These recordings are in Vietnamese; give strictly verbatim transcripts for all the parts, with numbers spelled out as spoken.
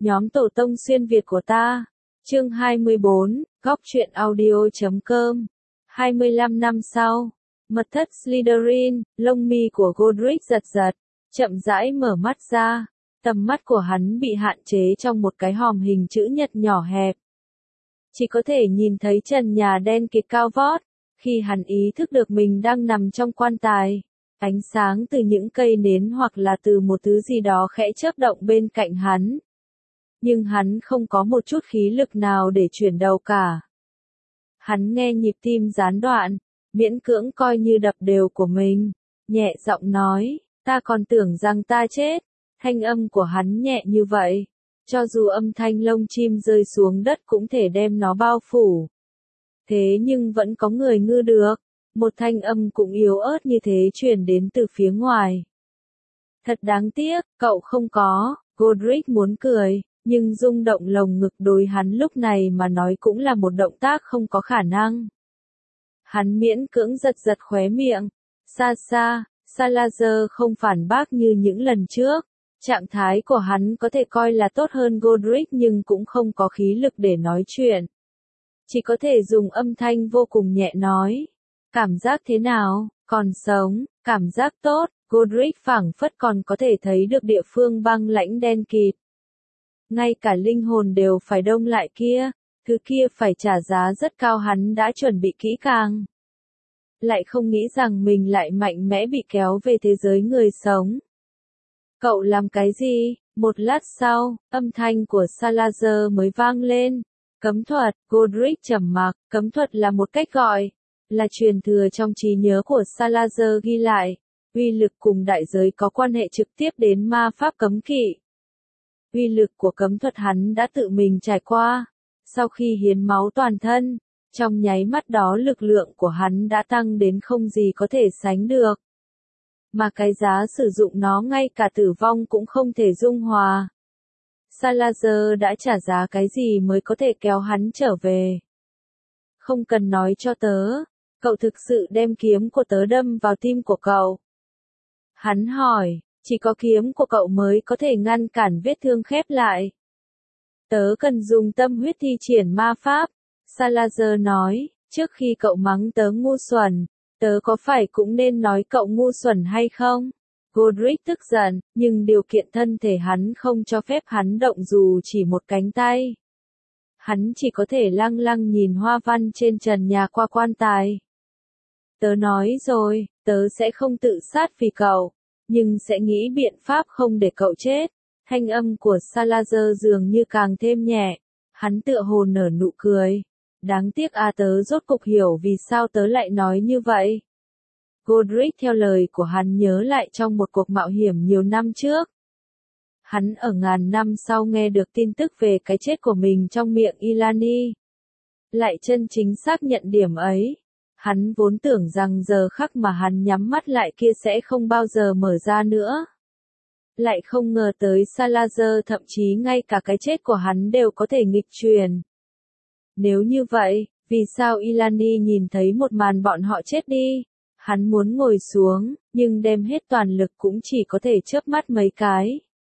Nhóm tổ tông xuyên Việt của ta. Chương hai mươi bốn, góc truyện audio chấm com. hai mươi lăm năm sau, mật thất Slytherin, lông mi của Godric giật giật, chậm rãi mở mắt ra. Tầm mắt của hắn bị hạn chế trong một cái hòm hình chữ nhật nhỏ hẹp. Chỉ có thể nhìn thấy trần nhà đen kịt cao vót. Khi hắn ý thức được mình đang nằm trong quan tài, ánh sáng từ những cây nến hoặc là từ một thứ gì đó khẽ chớp động bên cạnh hắn. Nhưng hắn không có một chút khí lực nào để chuyển đầu cả. Hắn nghe nhịp tim gián đoạn, miễn cưỡng coi như đập đều của mình, nhẹ giọng nói, ta còn tưởng rằng ta chết. Thanh âm của hắn nhẹ như vậy, cho dù âm thanh lông chim rơi xuống đất cũng thể đem nó bao phủ. Thế nhưng vẫn có người ngư được, một thanh âm cũng yếu ớt như thế truyền đến từ phía ngoài. Thật đáng tiếc, cậu không có. Godric muốn cười, nhưng rung động lồng ngực đối hắn lúc này mà nói cũng là một động tác không có khả năng. Hắn miễn cưỡng giật giật khóe miệng. Xa xa, Salazar không phản bác như những lần trước. Trạng thái của hắn có thể coi là tốt hơn Godric nhưng cũng không có khí lực để nói chuyện. Chỉ có thể dùng âm thanh vô cùng nhẹ nói. Cảm giác thế nào? Còn sống? Cảm giác tốt. Godric phảng phất còn có thể thấy được địa phương băng lãnh đen kịt. Ngay cả linh hồn đều phải đông lại kia. Thứ kia phải trả giá rất cao, hắn đã chuẩn bị kỹ càng. Lại không nghĩ rằng mình lại mạnh mẽ bị kéo về thế giới người sống. Cậu làm cái gì? Một lát sau, âm thanh của Salazar mới vang lên. Cấm thuật. Godric trầm mặc. Cấm thuật là một cách gọi, là truyền thừa trong trí nhớ của Salazar ghi lại. Uy lực cùng đại giới có quan hệ trực tiếp đến ma pháp cấm kỵ. Uy lực của cấm thuật hắn đã tự mình trải qua. Sau khi hiến máu toàn thân, trong nháy mắt đó lực lượng của hắn đã tăng đến không gì có thể sánh được. Mà cái giá sử dụng nó ngay cả tử vong cũng không thể dung hòa. Salazar đã trả giá cái gì mới có thể kéo hắn trở về? Không cần nói cho tớ, cậu thực sự đem kiếm của tớ đâm vào tim của cậu. Hắn hỏi, chỉ có kiếm của cậu mới có thể ngăn cản vết thương khép lại. Tớ cần dùng tâm huyết thi triển ma pháp, Salazar nói, trước khi cậu mắng tớ ngu xuẩn, tớ có phải cũng nên nói cậu ngu xuẩn hay không? Godric tức giận, nhưng điều kiện thân thể hắn không cho phép hắn động dù chỉ một cánh tay. Hắn chỉ có thể lăng lăng nhìn hoa văn trên trần nhà qua quan tài. Tớ nói rồi, tớ sẽ không tự sát vì cậu, nhưng sẽ nghĩ biện pháp không để cậu chết. Thanh âm của Salazar dường như càng thêm nhẹ, hắn tựa hồ nở nụ cười. Đáng tiếc à, tớ rốt cục hiểu vì sao tớ lại nói như vậy. Godric theo lời của hắn nhớ lại trong một cuộc mạo hiểm nhiều năm trước. Hắn ở ngàn năm sau nghe được tin tức về cái chết của mình trong miệng Ilani. Lại chân chính xác nhận điểm ấy. Hắn vốn tưởng rằng giờ khắc mà hắn nhắm mắt lại kia sẽ không bao giờ mở ra nữa. Lại không ngờ tới Salazar thậm chí ngay cả cái chết của hắn đều có thể nghịch truyền. Nếu như vậy, vì sao Ilani nhìn thấy một màn bọn họ chết đi? Hắn muốn ngồi xuống, nhưng đem hết toàn lực cũng chỉ có thể chớp mắt mấy cái.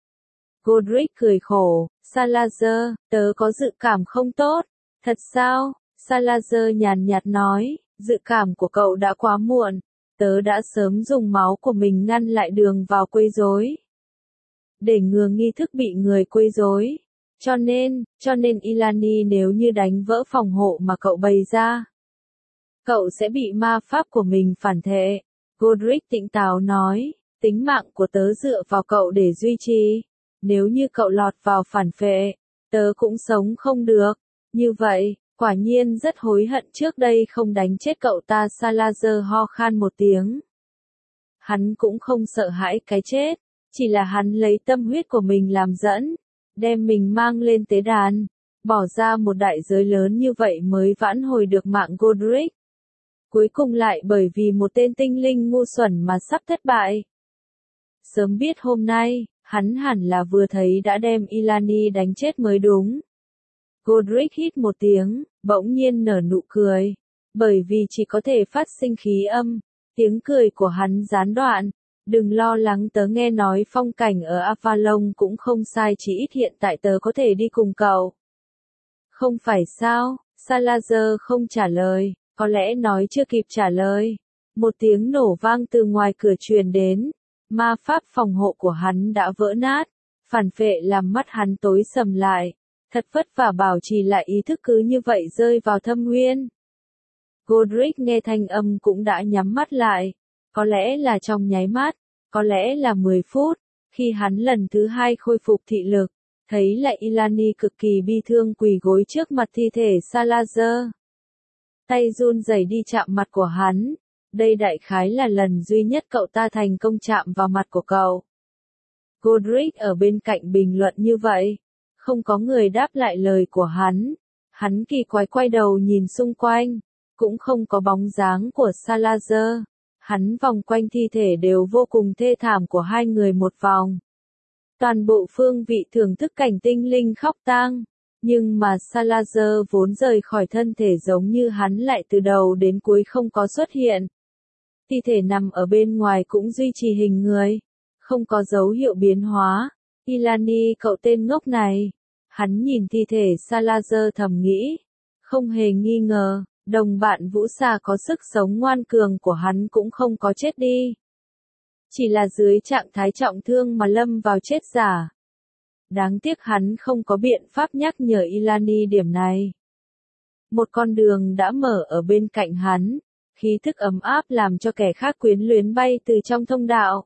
Godric cười khổ, Salazar, tớ có dự cảm không tốt. Thật sao? Salazar nhàn nhạt nói, dự cảm của cậu đã quá muộn. Tớ đã sớm dùng máu của mình ngăn lại đường vào quấy rối. Để ngừa nghi thức bị người quấy rối. Cho nên, cho nên Ilani nếu như đánh vỡ phòng hộ mà cậu bày ra, cậu sẽ bị ma pháp của mình phản phệ. Godric tỉnh táo nói, tính mạng của tớ dựa vào cậu để duy trì. Nếu như cậu lọt vào phản phệ, tớ cũng sống không được. Như vậy, quả nhiên rất hối hận trước đây không đánh chết cậu ta. Salazar ho khan một tiếng. Hắn cũng không sợ hãi cái chết, chỉ là hắn lấy tâm huyết của mình làm dẫn, đem mình mang lên tế đàn, bỏ ra một đại giới lớn như vậy mới vãn hồi được mạng Godric. Cuối cùng lại bởi vì một tên tinh linh ngu xuẩn mà sắp thất bại. Sớm biết hôm nay, hắn hẳn là vừa thấy đã đem Ilani đánh chết mới đúng. Godric hít một tiếng, bỗng nhiên nở nụ cười. Bởi vì chỉ có thể phát sinh khí âm, tiếng cười của hắn gián đoạn, Đừng lo lắng, tớ nghe nói phong cảnh ở Avalon cũng không sai, chỉ ít hiện tại tớ có thể đi cùng cậu. Không phải sao? Salazar không trả lời, có lẽ nói chưa kịp trả lời. Một tiếng nổ vang từ ngoài cửa truyền đến, ma pháp phòng hộ của hắn đã vỡ nát, phản phệ làm mắt hắn tối sầm lại, thật vất vả bảo trì lại ý thức cứ như vậy rơi vào thâm nguyên. Godric nghe thanh âm cũng đã nhắm mắt lại, có lẽ là trong nháy mắt, có lẽ là mười phút, khi hắn lần thứ hai khôi phục thị lực, thấy lại Ilani cực kỳ bi thương quỳ gối trước mặt thi thể Salazar. Tay run rẩy đi chạm mặt của hắn, đây đại khái là lần duy nhất cậu ta thành công chạm vào mặt của cậu. Godric ở bên cạnh bình luận như vậy, không có người đáp lại lời của hắn, hắn kỳ quái quay đầu nhìn xung quanh, cũng không có bóng dáng của Salazar, hắn vòng quanh thi thể đều vô cùng thê thảm của hai người một vòng. Toàn bộ phương vị thưởng thức cảnh tinh linh khóc tang, nhưng mà Salazar vốn rời khỏi thân thể giống như hắn lại từ đầu đến cuối không có xuất hiện. Thi thể nằm ở bên ngoài cũng duy trì hình người, không có dấu hiệu biến hóa. Ilani, cậu tên ngốc này. Hắn nhìn thi thể Salazar thầm nghĩ, không hề nghi ngờ, đồng bạn Vũ Xà có sức sống ngoan cường của hắn cũng không có chết đi. Chỉ là dưới trạng thái trọng thương mà lâm vào chết giả. Đáng tiếc hắn không có biện pháp nhắc nhở Ilani điểm này. Một con đường đã mở ở bên cạnh hắn, khí thức ấm áp làm cho kẻ khác quyến luyến bay từ trong thông đạo.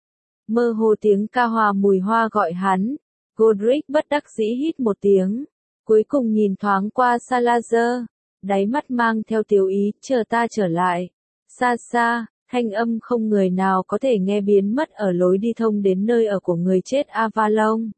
Mơ hồ tiếng ca hòa mùi hoa gọi hắn, Godric bất đắc dĩ hít một tiếng, cuối cùng nhìn thoáng qua Salazar, đáy mắt mang theo tiểu ý, chờ ta trở lại. Xa xa, thanh âm không người nào có thể nghe biến mất ở lối đi thông đến nơi ở của người chết Avalon.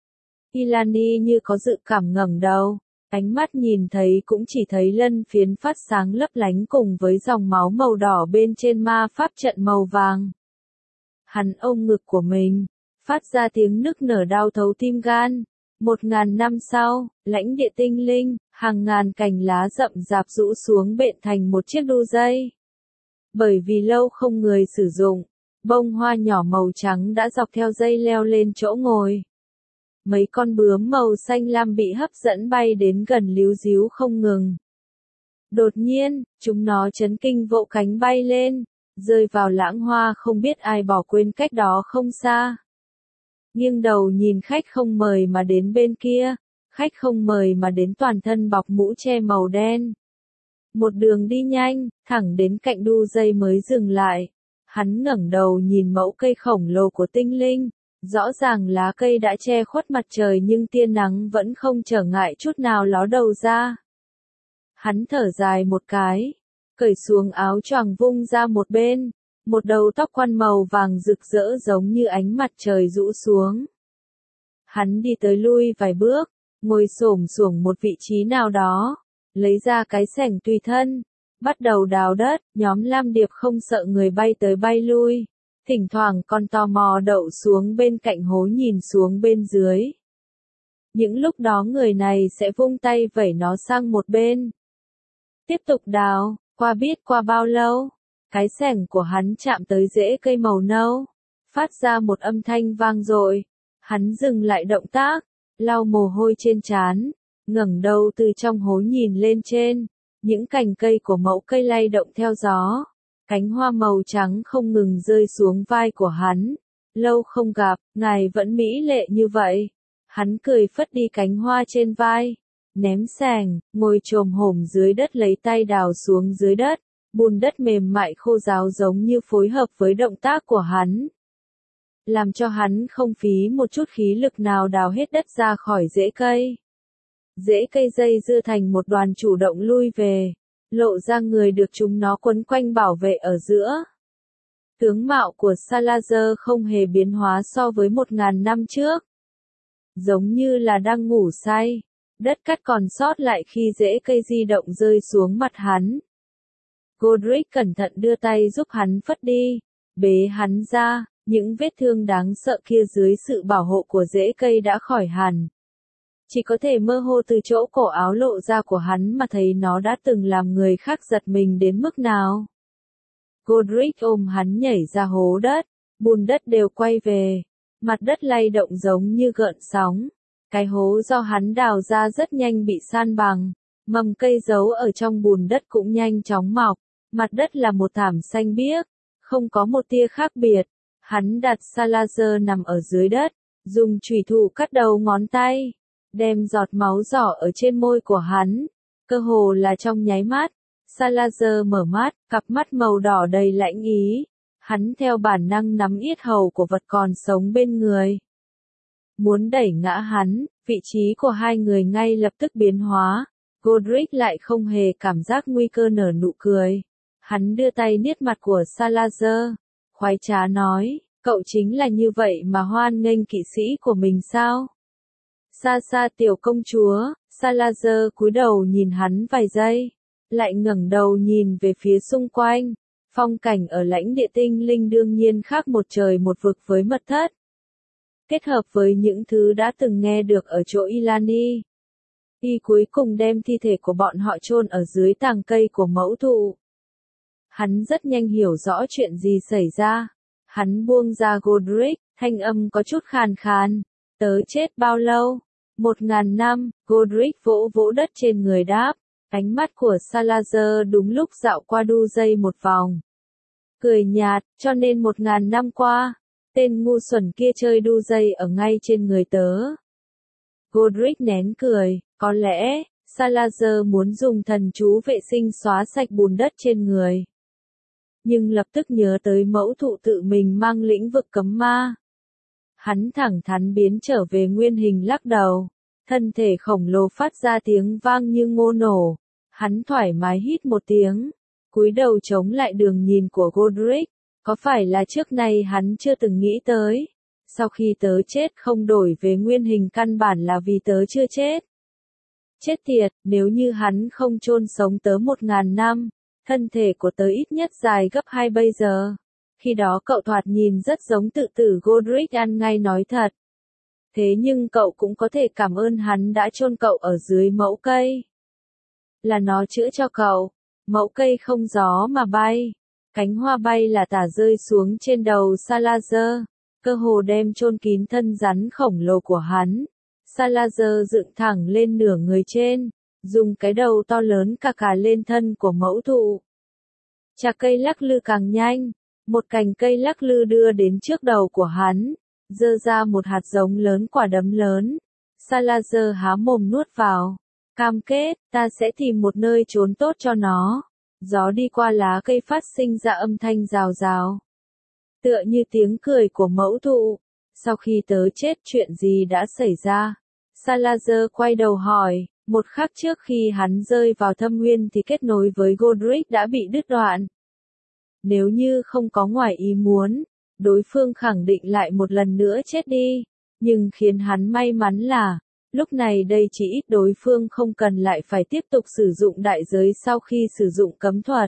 Ilani như có dự cảm ngẩng đầu, ánh mắt nhìn thấy cũng chỉ thấy lân phiến phát sáng lấp lánh cùng với dòng máu màu đỏ bên trên ma pháp trận màu vàng. Hắn ôm ngực của mình, phát ra tiếng nức nở đau thấu tim gan. Một ngàn năm sau, lãnh địa tinh linh, hàng ngàn cành lá rậm rạp rũ xuống bện thành một chiếc đu dây. Bởi vì lâu không người sử dụng, bông hoa nhỏ màu trắng đã dọc theo dây leo lên chỗ ngồi. Mấy con bướm màu xanh lam bị hấp dẫn bay đến gần líu díu không ngừng. Đột nhiên, chúng nó chấn kinh vỗ cánh bay lên, rơi vào lãng hoa không biết ai bỏ quên cách đó không xa. Nghiêng đầu nhìn khách không mời mà đến bên kia, khách không mời mà đến toàn thân bọc mũ che màu đen. Một đường đi nhanh, thẳng đến cạnh đu dây mới dừng lại. Hắn ngẩng đầu nhìn mẫu cây khổng lồ của tinh linh, rõ ràng lá cây đã che khuất mặt trời nhưng tia nắng vẫn không trở ngại chút nào ló đầu ra. Hắn thở dài một cái, cởi xuống áo choàng vung ra một bên, một đầu tóc quăn màu vàng rực rỡ giống như ánh mặt trời rũ xuống. Hắn đi tới lui vài bước, ngồi xổm xuống một vị trí nào đó, lấy ra cái xẻng tùy thân, bắt đầu đào đất. Nhóm Lam Điệp không sợ người bay tới bay lui, thỉnh thoảng con tò mò đậu xuống bên cạnh hố nhìn xuống bên dưới. Những lúc đó người này sẽ vung tay vẩy nó sang một bên. Tiếp tục đào, qua biết qua bao lâu, cái xẻng của hắn chạm tới rễ cây màu nâu, phát ra một âm thanh vang dội. Hắn dừng lại động tác, lau mồ hôi trên trán, ngẩng đầu từ trong hố nhìn lên trên, những cành cây của mẫu cây lay động theo gió, cánh hoa màu trắng không ngừng rơi xuống vai của hắn. Lâu không gặp, ngài vẫn mỹ lệ như vậy. Hắn cười phất đi cánh hoa trên vai, ném xẻng, ngồi chồm hổm dưới đất lấy tay đào xuống dưới đất, bùn đất mềm mại khô ráo giống như phối hợp với động tác của hắn, làm cho hắn không phí một chút khí lực nào đào hết đất ra khỏi rễ cây. Rễ cây dây dưa thành một đoàn chủ động lui về, lộ ra người được chúng nó quấn quanh bảo vệ ở giữa. Tướng mạo của Salazar không hề biến hóa so với một ngàn năm trước. Giống như là đang ngủ say, đất cát còn sót lại khi rễ cây di động rơi xuống mặt hắn. Godric cẩn thận đưa tay giúp hắn phất đi, bế hắn ra, những vết thương đáng sợ kia dưới sự bảo hộ của rễ cây đã khỏi hẳn. Chỉ có thể mơ hồ từ chỗ cổ áo lộ ra của hắn mà thấy nó đã từng làm người khác giật mình đến mức nào. Godric ôm hắn nhảy ra hố đất, bùn đất đều quay về, mặt đất lay động giống như gợn sóng. Cái hố do hắn đào ra rất nhanh bị san bằng, mầm cây giấu ở trong bùn đất cũng nhanh chóng mọc, mặt đất là một thảm xanh biếc, không có một tia khác biệt. Hắn đặt Salazar nằm ở dưới đất, dùng chùy thủ cắt đầu ngón tay, đem giọt máu giỏ ở trên môi của hắn, cơ hồ là trong nháy mắt. Salazar mở mắt, cặp mắt màu đỏ đầy lãnh ý, hắn theo bản năng nắm yết hầu của vật còn sống bên người. Muốn đẩy ngã hắn, vị trí của hai người ngay lập tức biến hóa, Godric lại không hề cảm giác nguy cơ nở nụ cười. Hắn đưa tay niết mặt của Salazar, khoái trá nói, cậu chính là như vậy mà hoan nghênh kỵ sĩ của mình sao? Xa xa tiểu công chúa, Salazar cúi đầu nhìn hắn vài giây, lại ngẩng đầu nhìn về phía xung quanh. Phong cảnh ở lãnh địa tinh linh đương nhiên khác một trời một vực với mật thất. Kết hợp với những thứ đã từng nghe được ở chỗ Ilani, y cuối cùng đem thi thể của bọn họ chôn ở dưới tàng cây của mẫu thụ. Hắn rất nhanh hiểu rõ chuyện gì xảy ra. Hắn buông ra Godric, thanh âm có chút khàn khàn. Tớ chết bao lâu? Một ngàn năm, Godric vỗ vỗ đất trên người đáp. Ánh mắt của Salazar đúng lúc dạo qua đu dây một vòng. Cười nhạt, cho nên một ngàn năm qua, tên ngu xuẩn kia chơi đu dây ở ngay trên người tớ. Godric nén cười, có lẽ, Salazar muốn dùng thần chú vệ sinh xóa sạch bùn đất trên người. Nhưng lập tức nhớ tới mẫu thụ tự mình mang lĩnh vực cấm ma. Hắn thẳng thắn biến trở về nguyên hình lắc đầu. Thân thể khổng lồ phát ra tiếng vang như ngô nổ. Hắn thoải mái hít một tiếng, cúi đầu chống lại đường nhìn của Godric. Có phải là trước nay hắn chưa từng nghĩ tới? Sau khi tớ chết không đổi về nguyên hình căn bản là vì tớ chưa chết. Chết tiệt, nếu như hắn không chôn sống tớ một ngàn năm, thân thể của tớ ít nhất dài gấp hai bây giờ. Khi đó cậu thoạt nhìn rất giống tự tử. Godric ăn ngay nói thật. Thế nhưng cậu cũng có thể cảm ơn hắn đã chôn cậu ở dưới mẫu cây. Là nó chữa cho cậu. Mẫu cây không gió mà bay. Cánh hoa bay là tả rơi xuống trên đầu Salazar, cơ hồ đem chôn kín thân rắn khổng lồ của hắn. Salazar dựng thẳng lên nửa người trên, dùng cái đầu to lớn cà cà lên thân của mẫu thụ. Chà cây lắc lư càng nhanh, một cành cây lắc lư đưa đến trước đầu của hắn, giơ ra một hạt giống lớn quả đấm lớn. Salazar há mồm nuốt vào, cam kết, ta sẽ tìm một nơi trốn tốt cho nó. Gió đi qua lá cây phát sinh ra âm thanh rào rào. Tựa như tiếng cười của mẫu thụ. Sau khi tớ chết chuyện gì đã xảy ra? Salazar quay đầu hỏi, một khắc trước khi hắn rơi vào thâm nguyên thì kết nối với Godric đã bị đứt đoạn. Nếu như không có ngoài ý muốn, đối phương khẳng định lại một lần nữa chết đi. Nhưng khiến hắn may mắn là, lúc này đây chỉ ít đối phương không cần lại phải tiếp tục sử dụng đại giới sau khi sử dụng cấm thuật.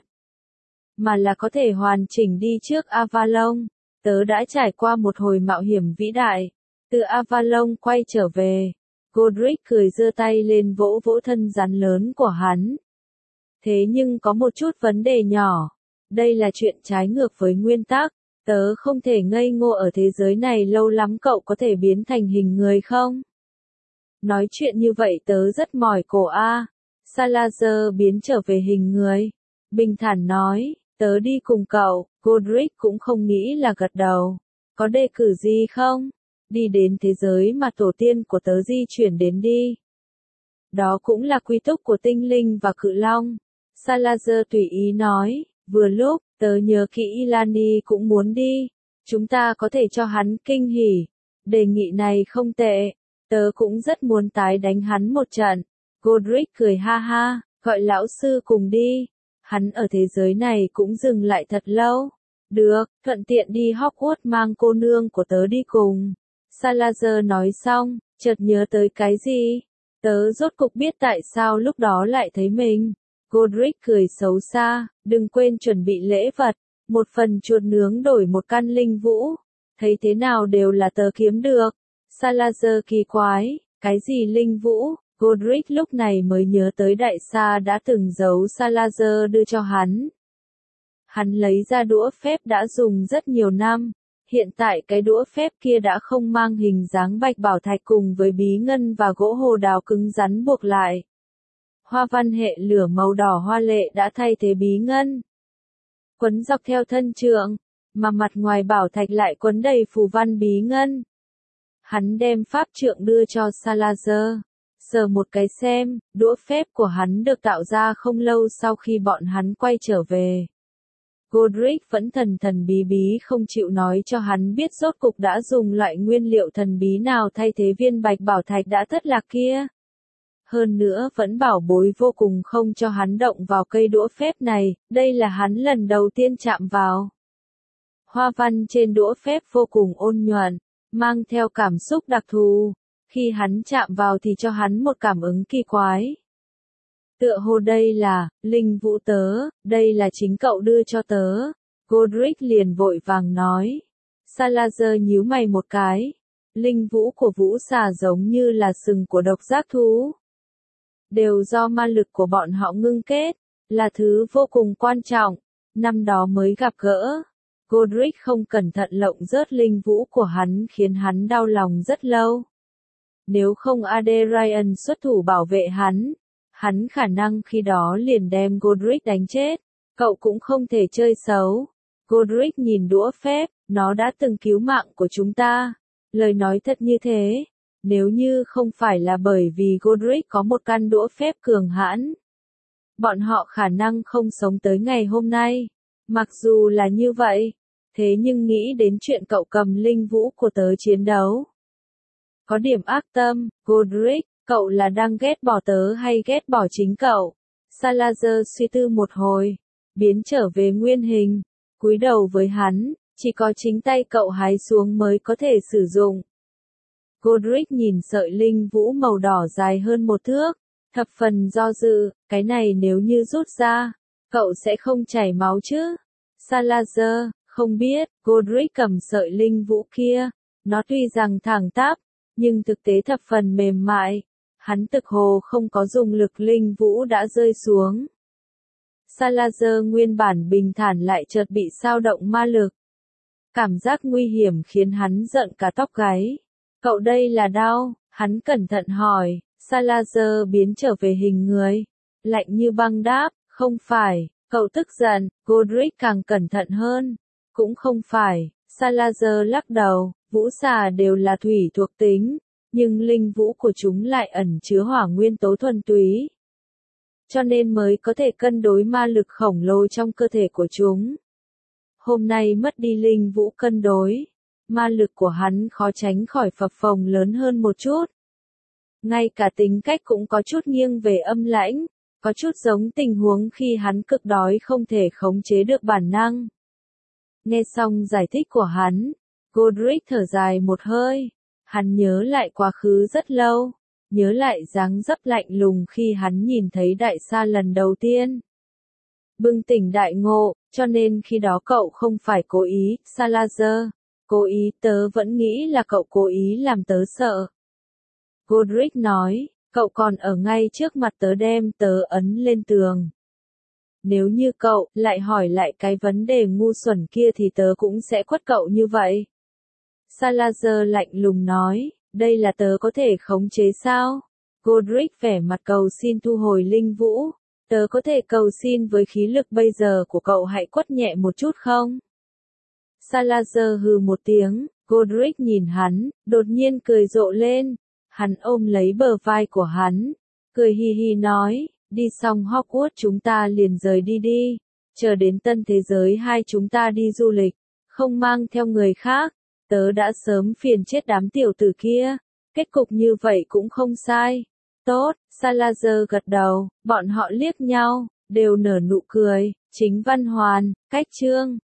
Mà là có thể hoàn chỉnh đi trước Avalon. Tớ đã trải qua một hồi mạo hiểm vĩ đại. Từ Avalon quay trở về. Godric cười giơ tay lên vỗ vỗ thân rắn lớn của hắn. Thế nhưng có một chút vấn đề nhỏ. Đây là chuyện trái ngược với nguyên tắc. Tớ không thể ngây ngô ở thế giới này lâu lắm, cậu có thể biến thành hình người không? Nói chuyện như vậy tớ rất mỏi cổ a. À. Salazar biến trở về hình người. Bình thản nói, tớ đi cùng cậu. Godric cũng không nghĩ là gật đầu. Có đề cử gì không? Đi đến thế giới mà tổ tiên của tớ di chuyển đến đi. Đó cũng là quy túc của tinh linh và cự long. Salazar tùy ý nói, vừa lúc, tớ nhớ kỹ Ilani cũng muốn đi. Chúng ta có thể cho hắn kinh hỉ. Đề nghị này không tệ. Tớ cũng rất muốn tái đánh hắn một trận. Godric cười ha ha, gọi lão sư cùng đi. Hắn ở thế giới này cũng dừng lại thật lâu. Được, thuận tiện đi Hogwarts mang cô nương của tớ đi cùng. Salazar nói xong, chợt nhớ tới cái gì. Tớ rốt cục biết tại sao lúc đó lại thấy mình. Godric cười xấu xa, đừng quên chuẩn bị lễ vật. Một phần chuột nướng đổi một căn linh vũ. Thấy thế nào đều là tớ kiếm được. Salazar kỳ quái, cái gì linh vũ? Godric lúc này mới nhớ tới đại sa đã từng giấu Salazar đưa cho hắn. Hắn lấy ra đũa phép đã dùng rất nhiều năm, Hiện tại cái đũa phép kia đã không mang hình dáng bạch bảo thạch cùng với bí ngân và gỗ hồ đào cứng rắn buộc lại. Hoa văn hệ lửa màu đỏ hoa lệ đã thay thế bí ngân. Quấn dọc theo thân trượng, mà mặt ngoài bảo thạch lại quấn đầy phù văn bí ngân. Hắn đem pháp trượng đưa cho Salazar. Sờ một cái xem, đũa phép của hắn được tạo ra không lâu sau khi bọn hắn quay trở về. Godric vẫn thần thần bí bí không chịu nói cho hắn biết rốt cục đã dùng loại nguyên liệu thần bí nào thay thế viên bạch bảo thạch đã thất lạc kia. Hơn nữa vẫn bảo bối vô cùng không cho hắn động vào cây đũa phép này, đây là hắn lần đầu tiên chạm vào. Hoa văn trên đũa phép vô cùng ôn nhuận, mang theo cảm xúc đặc thù, khi hắn chạm vào thì cho hắn một cảm ứng kỳ quái. Tựa hồ đây là, linh vũ tớ, đây là chính cậu đưa cho tớ. Godric liền vội vàng nói. Salazar nhíu mày một cái. Linh vũ của vũ xà giống như là sừng của độc giác thú. Đều do ma lực của bọn họ ngưng kết, là thứ vô cùng quan trọng, năm đó mới gặp gỡ. Godric không cẩn thận lộng rớt linh vũ của hắn khiến hắn đau lòng rất lâu. Nếu không Aderian xuất thủ bảo vệ hắn, hắn khả năng khi đó liền đem Godric đánh chết, cậu cũng không thể chơi xấu. Godric nhìn đũa phép, nó đã từng cứu mạng của chúng ta. Lời nói thật như thế, nếu như không phải là bởi vì Godric có một căn đũa phép cường hãn, bọn họ khả năng không sống tới ngày hôm nay. Mặc dù là như vậy, thế nhưng nghĩ đến chuyện cậu cầm linh vũ của tớ chiến đấu. Có điểm ác tâm, Godric, cậu là đang ghét bỏ tớ hay ghét bỏ chính cậu? Salazar suy tư một hồi, biến trở về nguyên hình, cúi đầu với hắn, chỉ có chính tay cậu hái xuống mới có thể sử dụng. Godric nhìn sợi linh vũ màu đỏ dài hơn một thước, thập phần do dự, cái này nếu như rút ra, cậu sẽ không chảy máu chứ? Salazar, không biết, Godric cầm sợi linh vũ kia, nó tuy rằng thẳng tắp, nhưng thực tế thập phần mềm mại, hắn thực hồ không có dùng lực linh vũ đã rơi xuống. Salazar nguyên bản bình thản lại chợt bị xao động ma lực. Cảm giác nguy hiểm khiến hắn giận cả tóc gáy. Cậu đây là đau, hắn cẩn thận hỏi, Salazar biến trở về hình người. Lạnh như băng đáp, không phải, cậu tức giận, Godric càng cẩn thận hơn. Cũng không phải, Salazar lắc đầu, vũ xà đều là thủy thuộc tính, nhưng linh vũ của chúng lại ẩn chứa hỏa nguyên tố thuần túy. Cho nên mới có thể cân đối ma lực khổng lồ trong cơ thể của chúng. Hôm nay mất đi linh vũ cân đối, ma lực của hắn khó tránh khỏi phập phồng lớn hơn một chút. Ngay cả tính cách cũng có chút nghiêng về âm lãnh, có chút giống tình huống khi hắn cực đói không thể khống chế được bản năng. Nghe xong giải thích của hắn, Godric thở dài một hơi, hắn nhớ lại quá khứ rất lâu, nhớ lại dáng dấp lạnh lùng khi hắn nhìn thấy đại sa lần đầu tiên. Bừng tỉnh đại ngộ, cho nên khi đó cậu không phải cố ý, Salazar, cố ý tớ vẫn nghĩ là cậu cố ý làm tớ sợ. Godric nói, cậu còn ở ngay trước mặt tớ đem tớ ấn lên tường. Nếu như cậu lại hỏi lại cái vấn đề ngu xuẩn kia thì tớ cũng sẽ quất cậu như vậy. Salazar lạnh lùng nói, đây là tớ có thể khống chế sao? Godric vẻ mặt cầu xin thu hồi linh vũ. Tớ có thể cầu xin với khí lực bây giờ của cậu hãy quất nhẹ một chút không? Salazar hừ một tiếng, Godric nhìn hắn, đột nhiên cười rộ lên. Hắn ôm lấy bờ vai của hắn, cười hi hi nói, đi xong Hogwarts chúng ta liền rời đi đi, chờ đến tân thế giới hai chúng ta đi du lịch, không mang theo người khác, tớ đã sớm phiền chết đám tiểu tử kia, kết cục như vậy cũng không sai. Tốt, Salazar gật đầu, bọn họ liếc nhau, đều nở nụ cười, chính văn hoàn, cách chương.